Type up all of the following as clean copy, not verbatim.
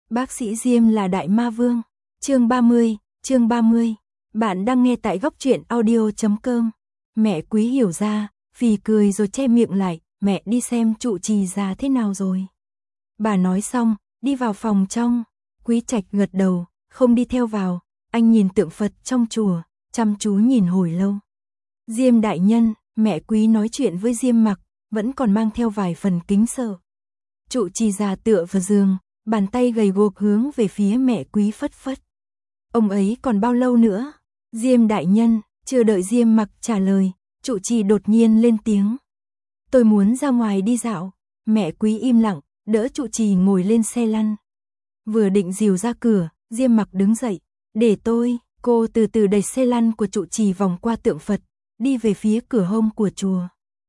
Bác sĩ Diêm là đại ma vương. Chương 30. Bạn đang nghe tại góc truyện audio.com. Mẹ Quý hiểu ra, phì cười rồi che miệng lại, mẹ đi xem trụ trì già thế nào rồi. Bà nói xong, đi vào phòng trong. Quý Trạch gật đầu, không đi theo vào, anh nhìn tượng Phật trong chùa, chăm chú nhìn hồi lâu. Diêm đại nhân, mẹ Quý nói chuyện với Diêm Mặc, vẫn còn mang theo vài phần kính sợ. Trụ trì già tựa vào giường, bàn tay gầy guộc hướng về phía mẹ Quý phất phất. Ông ấy còn bao lâu nữa? Diêm đại nhân, chưa đợi Diêm Mặc trả lời, trụ trì đột nhiên lên tiếng. Tôi muốn ra ngoài đi dạo. Mẹ Quý im lặng, đỡ trụ trì ngồi lên xe lăn. Vừa định dìu ra cửa, Diêm Mặc đứng dậy. Để tôi, cô từ từ đẩy xe lăn của trụ trì vòng qua tượng Phật, đi về phía cửa hông của chùa.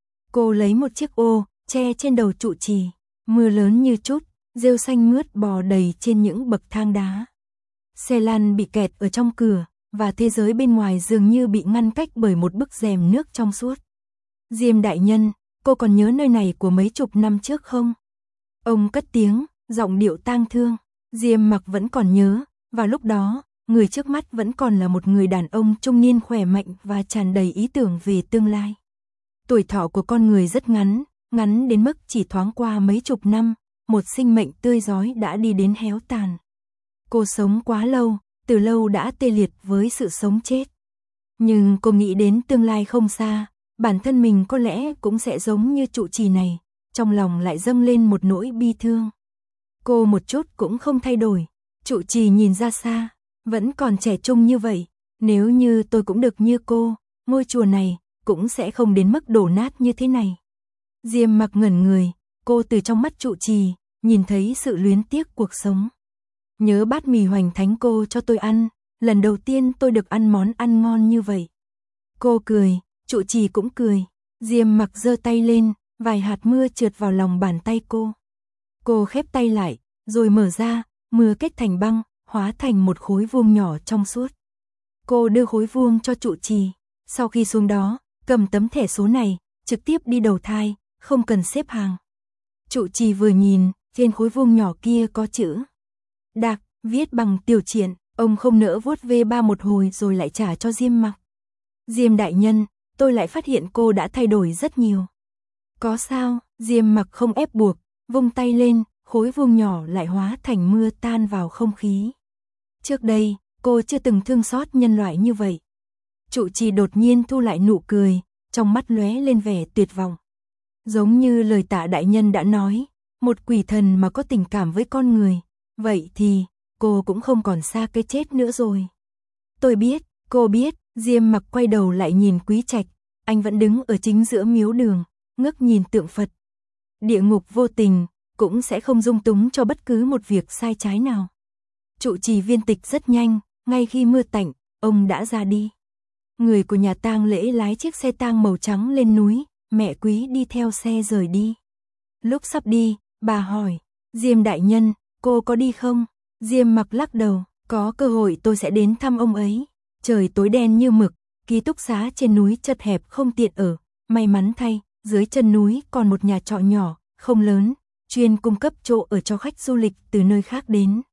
Cô lấy một chiếc ô, che trên đầu trụ trì. Mưa lớn như chút, rêu xanh mướt bò đầy trên những bậc thang đá. Xe lăn bị kẹt ở trong cửa, và thế giới bên ngoài dường như bị ngăn cách bởi một bức rèm nước trong suốt. Diêm đại nhân, cô còn nhớ nơi này của mấy chục năm trước không? Ông cất tiếng, giọng điệu tang thương. Diêm Mặc vẫn còn nhớ, và lúc đó, người trước mắt vẫn còn là một người đàn ông trung niên khỏe mạnh và tràn đầy ý tưởng về tương lai. Tuổi thọ của con người rất ngắn, ngắn đến mức chỉ thoáng qua mấy chục năm, một sinh mệnh tươi rói đã đi đến héo tàn. Cô sống quá lâu, từ lâu đã tê liệt với sự sống chết. Nhưng cô nghĩ đến tương lai không xa, bản thân mình có lẽ cũng sẽ giống như trụ trì này, trong lòng lại dâng lên một nỗi bi thương. Cô một chút cũng không thay đổi, trụ trì nhìn ra xa, vẫn còn trẻ trung như vậy, nếu như tôi cũng được như cô, ngôi chùa này cũng sẽ không đến mức đổ nát như thế này. Diêm Mặc ngẩn người, cô từ trong mắt trụ trì, nhìn thấy sự luyến tiếc cuộc sống. Nhớ bát mì hoành thánh cô cho tôi ăn, lần đầu tiên tôi được ăn món ăn ngon như vậy. Cô cười, trụ trì cũng cười. Diêm Mặc giơ tay lên, vài hạt mưa trượt vào lòng bàn tay cô. Cô khép tay lại, rồi mở ra, mưa kết thành băng, hóa thành một khối vuông nhỏ trong suốt. Cô đưa khối vuông cho trụ trì, sau khi xuống đó, cầm tấm thẻ số này, trực tiếp đi đầu thai, không cần xếp hàng. Trụ trì vừa nhìn, trên khối vuông nhỏ kia có chữ Đạc, viết bằng tiểu triện, ông không nỡ vuốt ve ba một hồi rồi lại trả cho Diêm Mặc. Diêm đại nhân, tôi lại phát hiện cô đã thay đổi rất nhiều. Có sao? Diêm Mặc không ép buộc, vung tay lên, khối vuông nhỏ lại hóa thành mưa tan vào không khí. Trước đây, cô chưa từng thương xót nhân loại như vậy. Trụ trì đột nhiên thu lại nụ cười, trong mắt lóe lên vẻ tuyệt vọng. Giống như lời Tạ đại nhân đã nói, một quỷ thần mà có tình cảm với con người, vậy thì cô cũng không còn xa cái chết nữa rồi. Tôi biết, cô biết. Diêm Mặc quay đầu lại nhìn Quý Trạch, anh vẫn đứng ở chính giữa miếu đường, ngước nhìn tượng Phật. Địa ngục vô tình, cũng sẽ không dung túng cho bất cứ một việc sai trái nào. Trụ trì viên tịch rất nhanh, ngay khi mưa tạnh, ông đã ra đi. Người của nhà tang lễ lái chiếc xe tang màu trắng lên núi, mẹ Quý đi theo xe rời đi. Lúc sắp đi, bà hỏi, Diêm đại nhân, cô có đi không? Diêm Mặc lắc đầu, có cơ hội tôi sẽ đến thăm ông ấy. Trời tối đen như mực, ký túc xá trên núi chật hẹp không tiện ở, may mắn thay, dưới chân núi còn một nhà trọ nhỏ, không lớn, chuyên cung cấp chỗ ở cho khách du lịch từ nơi khác đến.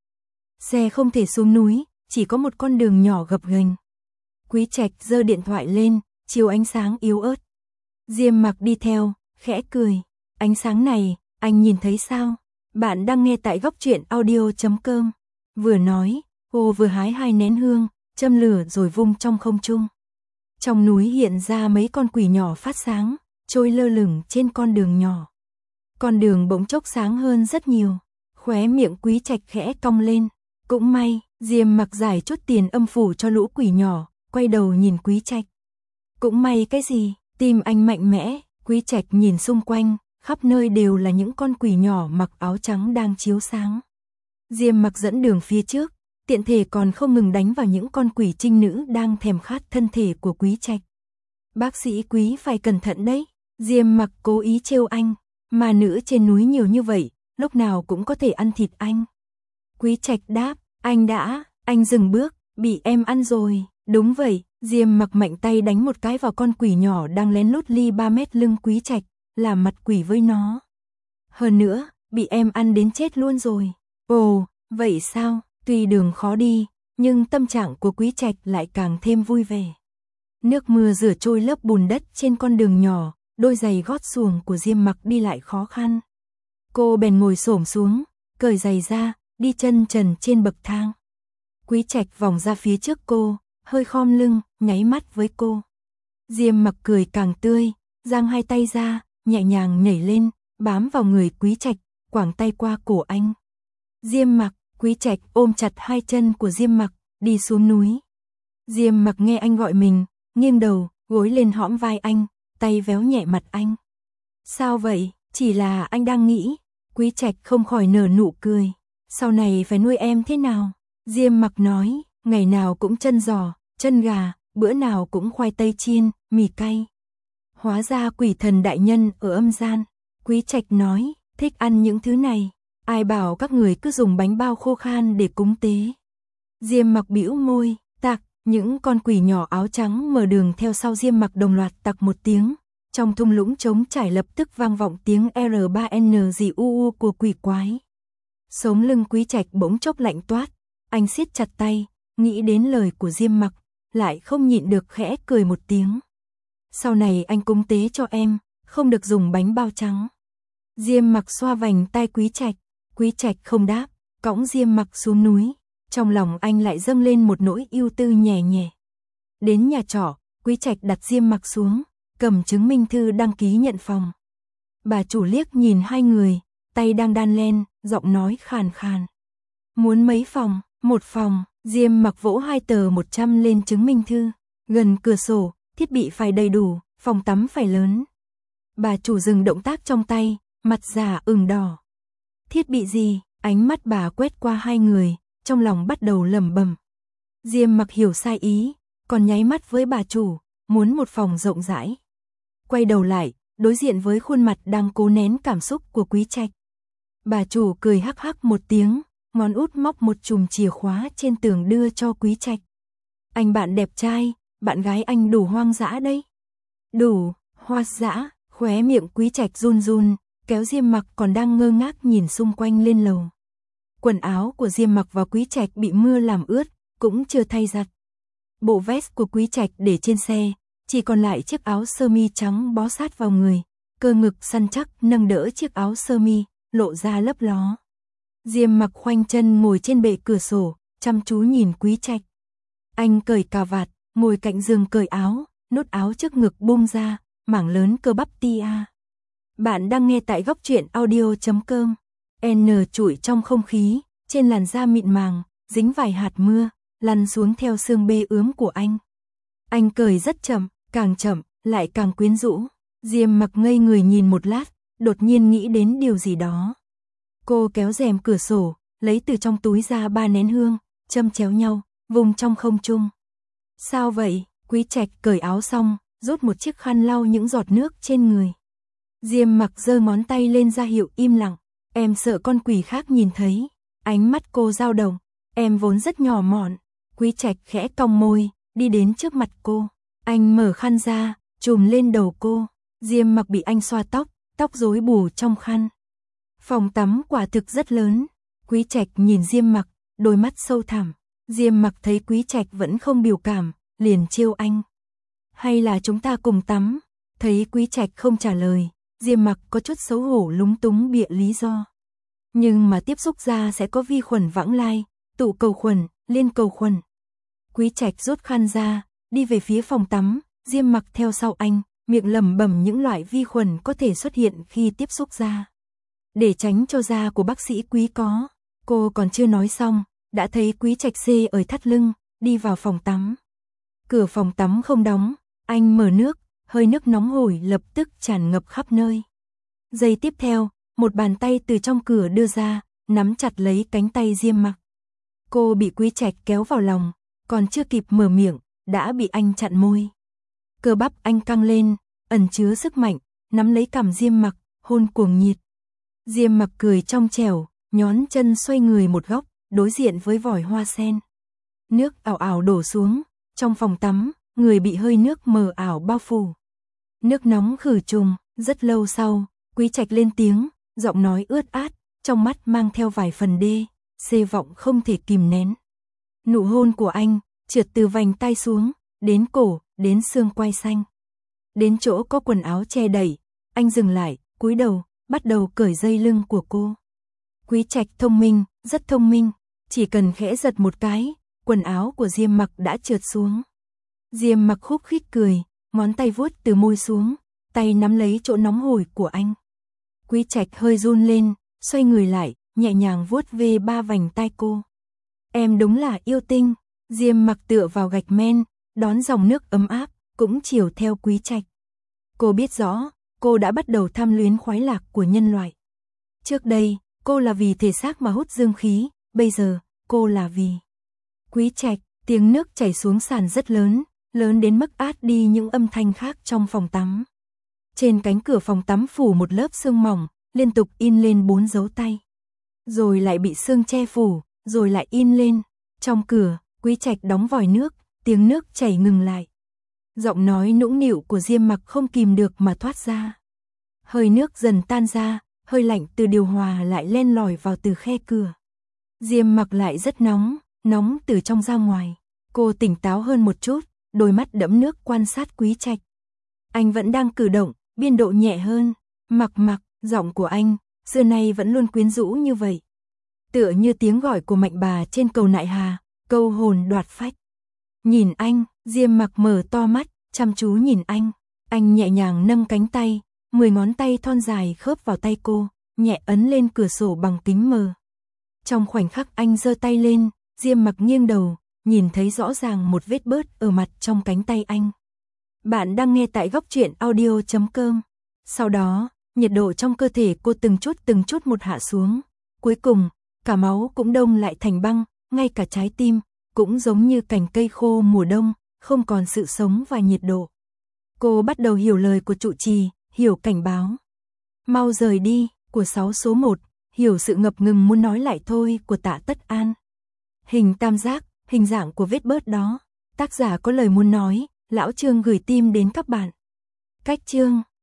Xe không thể xuống núi, chỉ có một con đường nhỏ gập ghềnh. Quý Trạch giơ điện thoại lên, chiếu ánh sáng yếu ớt. Diêm Mặc đi theo, khẽ cười. Ánh sáng này, anh nhìn thấy sao? Bạn đang nghe tại góc truyện audio.com. Vừa nói, cô vừa hái 2 nén hương, châm lửa rồi vung trong không trung. Trong núi hiện ra mấy con quỷ nhỏ phát sáng, trôi lơ lửng trên con đường nhỏ. Con đường bỗng chốc sáng hơn rất nhiều. Khóe miệng Quý Trạch khẽ cong lên. Cũng may, Diêm Mặc giải chút tiền âm phủ cho lũ quỷ nhỏ, quay đầu nhìn Quý Trạch. Cũng may cái gì? Tim anh mạnh mẽ. Quý Trạch nhìn xung quanh, khắp nơi đều là những con quỷ nhỏ mặc áo trắng đang chiếu sáng. Diêm Mặc dẫn đường phía trước, tiện thể còn không ngừng đánh vào những con quỷ trinh nữ đang thèm khát thân thể của Quý Trạch. Bác sĩ Quý phải cẩn thận đấy. Diêm Mặc cố ý trêu anh, mà nữ trên núi nhiều như vậy, lúc nào cũng có thể ăn thịt anh. Quý Trạch đáp, anh dừng bước, bị em ăn rồi. Đúng vậy. Diêm Mặc mạnh tay đánh một cái vào con quỷ nhỏ đang lén lút ly 3 mét lưng Quý Trạch, làm mặt quỷ với nó. Hơn nữa, bị em ăn đến chết luôn rồi. Ồ, Vậy sao? Tuy đường khó đi, nhưng tâm trạng của Quý Trạch lại càng thêm vui vẻ. Nước mưa rửa trôi lớp bùn đất trên con đường nhỏ, đôi giày gót xuồng của Diêm Mặc đi lại khó khăn. Cô bèn ngồi xổm xuống, cởi giày ra, đi chân trần trên bậc thang. Quý Trạch vòng ra phía trước cô, hơi khom lưng, nháy mắt với cô. Diêm Mặc cười càng tươi, giang hai tay ra, nhẹ nhàng nhảy lên, bám vào người Quý Trạch, quàng tay qua cổ anh. Diêm Mặc, Quý Trạch ôm chặt hai chân của Diêm Mặc, đi xuống núi. Diêm Mặc nghe anh gọi mình, nghiêng đầu, gối lên hõm vai anh, tay véo nhẹ mặt anh. Sao vậy? Chỉ là anh đang nghĩ. Quý Trạch không khỏi nở nụ cười. Sau này phải nuôi em thế nào? Diêm Mặc nói, ngày nào cũng chân giò, chân gà, bữa nào cũng khoai tây chiên, mì cay. Hóa ra quỷ thần đại nhân ở âm gian. Quý Trạch nói, thích ăn những thứ này. Ai bảo các người cứ dùng bánh bao khô khan để cúng tế. Diêm Mặc bĩu môi, tạc, những con quỷ nhỏ áo trắng mở đường theo sau Diêm Mặc đồng loạt tặc một tiếng. Trong thung lũng trống trải lập tức vang vọng tiếng R3NGUU của quỷ quái. Sống lưng Quý Trạch bỗng chốc lạnh toát, anh siết chặt tay, nghĩ đến lời của Diêm Mặc, lại không nhịn được khẽ cười một tiếng. Sau này anh cúng tế cho em, không được dùng bánh bao trắng. Diêm Mặc xoa vành tai Quý Trạch không đáp, cõng Diêm Mặc xuống núi, trong lòng anh lại dâng lên một nỗi ưu tư nhẹ nhẹ. Đến nhà trọ, Quý Trạch đặt Diêm Mặc xuống, cầm chứng minh thư đăng ký nhận phòng. Bà chủ liếc nhìn hai người, tay đang đan len, giọng nói khàn khàn. Muốn mấy phòng? Một phòng. Diêm Mặc vỗ 2 tờ 100 lên chứng minh thư. Gần cửa sổ, thiết bị phải đầy đủ, phòng tắm phải lớn. Bà chủ dừng động tác trong tay, mặt già ửng đỏ. Thiết bị gì? Ánh mắt bà quét qua hai người, trong lòng bắt đầu lẩm bẩm. Diêm Mặc hiểu sai ý, còn nháy mắt với bà chủ, muốn một phòng rộng rãi. Quay đầu lại, đối diện với khuôn mặt đang cố nén cảm xúc của Quý Trạch. Bà chủ cười hắc hắc một tiếng, ngón út móc một chùm chìa khóa trên tường đưa cho Quý Trạch. Anh bạn đẹp trai, bạn gái anh đủ hoang dã đấy. Đủ hoang dã, khóe miệng Quý Trạch run run, kéo Diêm Mặc còn đang ngơ ngác nhìn xung quanh lên lầu. Quần áo của Diêm Mặc và Quý Trạch bị mưa làm ướt, cũng chưa thay giặt. Bộ vest của Quý Trạch để trên xe, chỉ còn lại chiếc áo sơ mi trắng bó sát vào người, cơ ngực săn chắc nâng đỡ chiếc áo sơ mi, lộ ra lấp ló. Diêm Mặc khoanh chân ngồi trên bệ cửa sổ, chăm chú nhìn Quý Trạch. Anh cởi cà vạt, ngồi cạnh giường cởi áo, nút áo trước ngực bung ra, mảng lớn cơ bắp tia. Bạn đang nghe tại góc truyện audio.com. N trụi trong không khí, trên làn da mịn màng, dính vài hạt mưa, lăn xuống theo xương bê ướm của anh. Anh cởi rất chậm, càng lại càng quyến rũ. Diêm Mặc ngây người nhìn một lát, đột nhiên nghĩ đến điều gì đó. Cô kéo rèm cửa sổ, lấy từ trong túi ra 3 nén hương, châm chéo nhau, vùng trong không trung. Sao vậy? Quý Trạch cởi áo xong, rút một chiếc khăn lau những giọt nước trên người. Diêm Mặc giơ ngón tay lên ra hiệu im lặng. Em sợ con quỷ khác nhìn thấy. Ánh mắt cô dao động. Em vốn rất nhỏ mọn. Quý Trạch khẽ cong môi, đi đến trước mặt cô. Anh mở khăn ra, trùm lên đầu cô. Diêm Mặc bị anh xoa tóc, tóc rối bù trong khăn. Phòng tắm quả thực rất lớn. Quý Trạch nhìn Diêm Mặc, đôi mắt sâu thẳm. Diêm Mặc thấy Quý Trạch vẫn không biểu cảm, liền trêu anh. Hay là chúng ta cùng tắm? Thấy Quý Trạch không trả lời, Diêm Mặc có chút xấu hổ lúng túng bịa lý do. Nhưng mà tiếp xúc ra sẽ có vi khuẩn vãng lai, tụ cầu khuẩn, liên cầu khuẩn. Quý Trạch rút khăn ra, đi về phía phòng tắm, Diêm Mặc theo sau anh, miệng lẩm bẩm những loại vi khuẩn có thể xuất hiện khi tiếp xúc da. Để tránh cho da của bác sĩ Quý có. Cô còn chưa nói xong, đã thấy Quý Trạch xê ở thắt lưng, đi vào phòng tắm. Cửa phòng tắm không đóng, anh mở nước, hơi nước nóng hổi lập tức tràn ngập khắp nơi. Giây tiếp theo, một bàn tay từ trong cửa đưa ra, nắm chặt lấy cánh tay Diêm Mặc. Cô bị Quý Trạch kéo vào lòng, còn chưa kịp mở miệng, đã bị anh chặn môi. Cơ bắp anh căng lên, ẩn chứa sức mạnh, nắm lấy cằm Diêm Mặc, hôn cuồng nhiệt. Diêm Mặc cười trong trẻo, nhón chân xoay người một góc, đối diện với vòi hoa sen. Nước ảo ảo đổ xuống, trong phòng tắm, người bị hơi nước mờ ảo bao phủ. Nước nóng khử trùng, rất lâu sau, Quý Trạch lên tiếng, giọng nói ướt át, trong mắt mang theo vài phần đê. xê vọng không thể kìm nén. Nụ hôn của anh, trượt từ vành tai xuống, đến cổ, đến xương quai xanh. Đến chỗ có quần áo che đẩy, anh dừng lại, cúi đầu, bắt đầu cởi dây lưng của cô. Quý Trạch thông minh, rất thông minh, chỉ cần khẽ giật một cái, quần áo của Diêm Mặc đã trượt xuống. Diêm Mặc khúc khích cười, ngón tay vuốt từ môi xuống, tay nắm lấy chỗ nóng hổi của anh. Quý Trạch hơi run lên, xoay người lại, nhẹ nhàng vuốt về ba vành tai cô. Em đúng là yêu tinh. Diêm Mặc tựa vào gạch men, đón dòng nước ấm áp, cũng chiều theo Quý Trạch. Cô biết rõ, cô đã bắt đầu tham luyến khoái lạc của nhân loại. Trước đây, cô là vì thể xác mà hút dương khí, bây giờ, cô là vì Quý Trạch. Tiếng nước chảy xuống sàn rất lớn, lớn đến mức át đi những âm thanh khác trong phòng tắm. Trên cánh cửa phòng tắm phủ một lớp sương mỏng, liên tục in lên 4 dấu tay. Rồi lại bị sương che phủ, rồi lại in lên. Trong cửa, Quý Trạch đóng vòi nước, tiếng nước chảy ngừng lại. Giọng nói nũng nịu của Diêm Mặc không kìm được mà thoát ra. Hơi nước dần tan ra, hơi lạnh từ điều hòa lại len lỏi vào từ khe cửa. Diêm Mặc lại rất nóng, nóng từ trong ra ngoài. Cô tỉnh táo hơn một chút, đôi mắt đẫm nước quan sát Quý Trạch. Anh vẫn đang cử động, biên độ nhẹ hơn. Mặc, giọng của anh, xưa nay vẫn luôn quyến rũ như vậy. Tựa như tiếng gọi của mạnh bà trên cầu Nại Hà, câu hồn đoạt phách. Nhìn anh, Diêm Mặc mở to mắt, chăm chú nhìn anh. Anh nhẹ nhàng nâng cánh tay, 10 ngón tay thon dài khớp vào tay cô, nhẹ ấn lên cửa sổ bằng kính mờ. Trong khoảnh khắc anh giơ tay lên, Diêm Mặc nghiêng đầu, nhìn thấy rõ ràng một vết bớt ở mặt trong cánh tay anh. Bạn đang nghe tại góc truyện audio.com. Sau đó, nhiệt độ trong cơ thể cô từng chút một hạ xuống. Cuối cùng, cả máu cũng đông lại thành băng, ngay cả trái tim, cũng giống như cành cây khô mùa đông, không còn sự sống và nhiệt độ. Cô bắt đầu hiểu lời của trụ trì, hiểu cảnh báo. Mau rời đi, của 6 số 1, hiểu sự ngập ngừng muốn nói lại thôi của Tạ Tất An. Hình tam giác, hình dạng của vết bớt đó. Tác giả có lời muốn nói, Lão Trương gửi tim đến các bạn. Cách chương